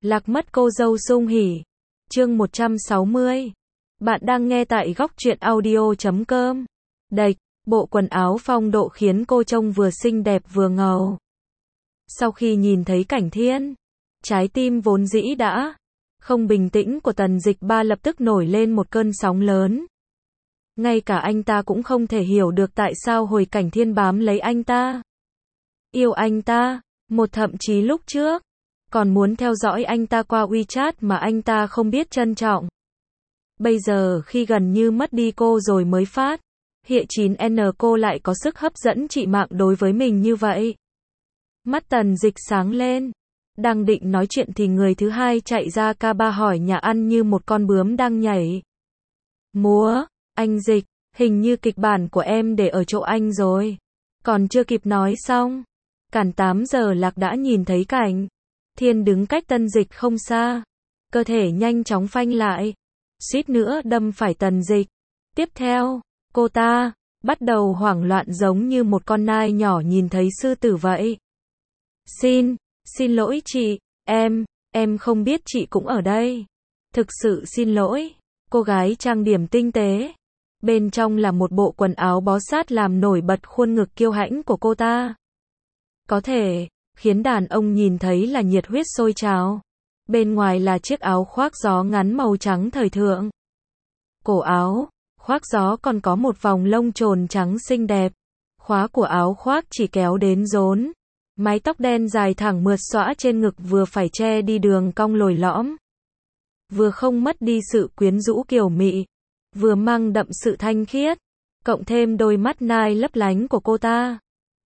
Lạc mất cô dâu sung hỉ. Chương 160. Bạn đang nghe tại góc truyện audio.com. Đạch, bộ quần áo phong độ khiến cô trông vừa xinh đẹp vừa ngầu. Sau khi nhìn thấy Cảnh Thiên, trái tim vốn dĩ đã không bình tĩnh của Tần Dịch Ba lập tức nổi lên một cơn sóng lớn. Ngay cả anh ta cũng không thể hiểu được tại sao hồi Cảnh Thiên bám lấy anh ta, yêu anh ta, thậm chí lúc trước còn muốn theo dõi anh ta qua WeChat mà anh ta không biết trân trọng. Bây giờ khi gần như mất đi cô rồi mới phát hiện 9N cô lại có sức hấp dẫn trị mạng đối với mình như vậy. Mắt Tần Dịch sáng lên. Đang định nói chuyện thì người thứ hai chạy ra K3 hỏi nhà ăn như một con bướm đang nhảy múa. Anh Dịch, hình như kịch bản của em để ở chỗ anh rồi. Còn chưa kịp nói xong, cản 8 giờ Lạc đã nhìn thấy Cảnh Thiên đứng cách Tần Dịch không xa. Cơ thể nhanh chóng phanh lại, suýt nữa đâm phải Tần Dịch. Tiếp theo, cô ta bắt đầu hoảng loạn giống như một con nai nhỏ nhìn thấy sư tử vậy. Xin lỗi chị, em không biết chị cũng ở đây. Thực sự xin lỗi. Cô gái trang điểm tinh tế. Bên trong là một bộ quần áo bó sát làm nổi bật khuôn ngực kiêu hãnh của cô ta. Có thể khiến đàn ông nhìn thấy là nhiệt huyết sôi trào. Bên ngoài là chiếc áo khoác gió ngắn màu trắng thời thượng. Cổ áo khoác gió còn có một vòng lông chồn trắng xinh đẹp. Khóa của áo khoác chỉ kéo đến rốn. Mái tóc đen dài thẳng mượt xõa trên ngực vừa phải che đi đường cong lồi lõm. Vừa không mất đi sự quyến rũ kiều mị, vừa mang đậm sự thanh khiết. Cộng thêm đôi mắt nai lấp lánh của cô ta.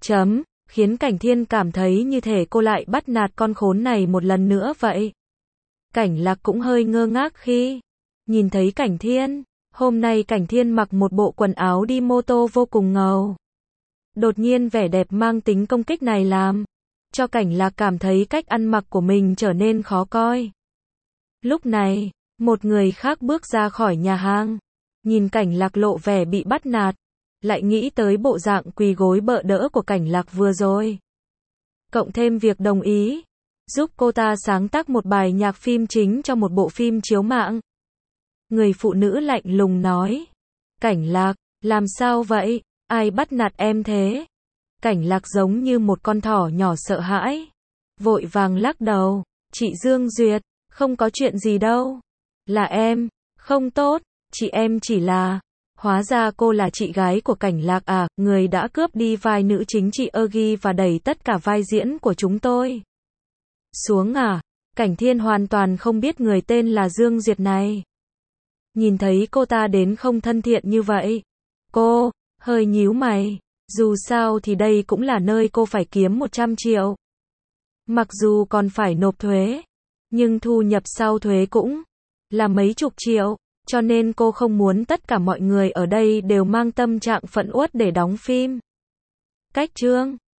Khiến Cảnh Thiên cảm thấy như thể cô lại bắt nạt con khốn này một lần nữa vậy. Cảnh Lạc cũng hơi ngơ ngác khi nhìn thấy Cảnh Thiên. Hôm nay Cảnh Thiên mặc một bộ quần áo đi mô tô vô cùng ngầu. Đột nhiên vẻ đẹp mang tính công kích này làm cho Cảnh Lạc cảm thấy cách ăn mặc của mình trở nên khó coi. Lúc này, một người khác bước ra khỏi nhà hàng. Nhìn Cảnh Lạc lộ vẻ bị bắt nạt, lại nghĩ tới bộ dạng quỳ gối bợ đỡ của Cảnh Lạc vừa rồi. Cộng thêm việc đồng ý giúp cô ta sáng tác một bài nhạc phim chính cho một bộ phim chiếu mạng. Người phụ nữ lạnh lùng nói. Cảnh Lạc, làm sao vậy? Ai bắt nạt em thế? Cảnh Lạc giống như một con thỏ nhỏ sợ hãi. Vội vàng lắc đầu. Chị Dương Duyệt, không có chuyện gì đâu. Là em, không tốt, chị em chỉ là... Hóa ra cô là chị gái của Cảnh Lạc à, người đã cướp đi vai nữ chính chị Egi và đẩy tất cả vai diễn của chúng tôi xuống à? Cảnh Thiên hoàn toàn không biết người tên là Dương Duyệt này. Nhìn thấy cô ta đến không thân thiện như vậy, cô hơi nhíu mày. Dù sao thì đây cũng là nơi cô phải kiếm 100 triệu. Mặc dù còn phải nộp thuế, nhưng thu nhập sau thuế cũng là mấy chục triệu. Cho nên cô không muốn tất cả mọi người ở đây đều mang tâm trạng phẫn uất để đóng phim. Cách chương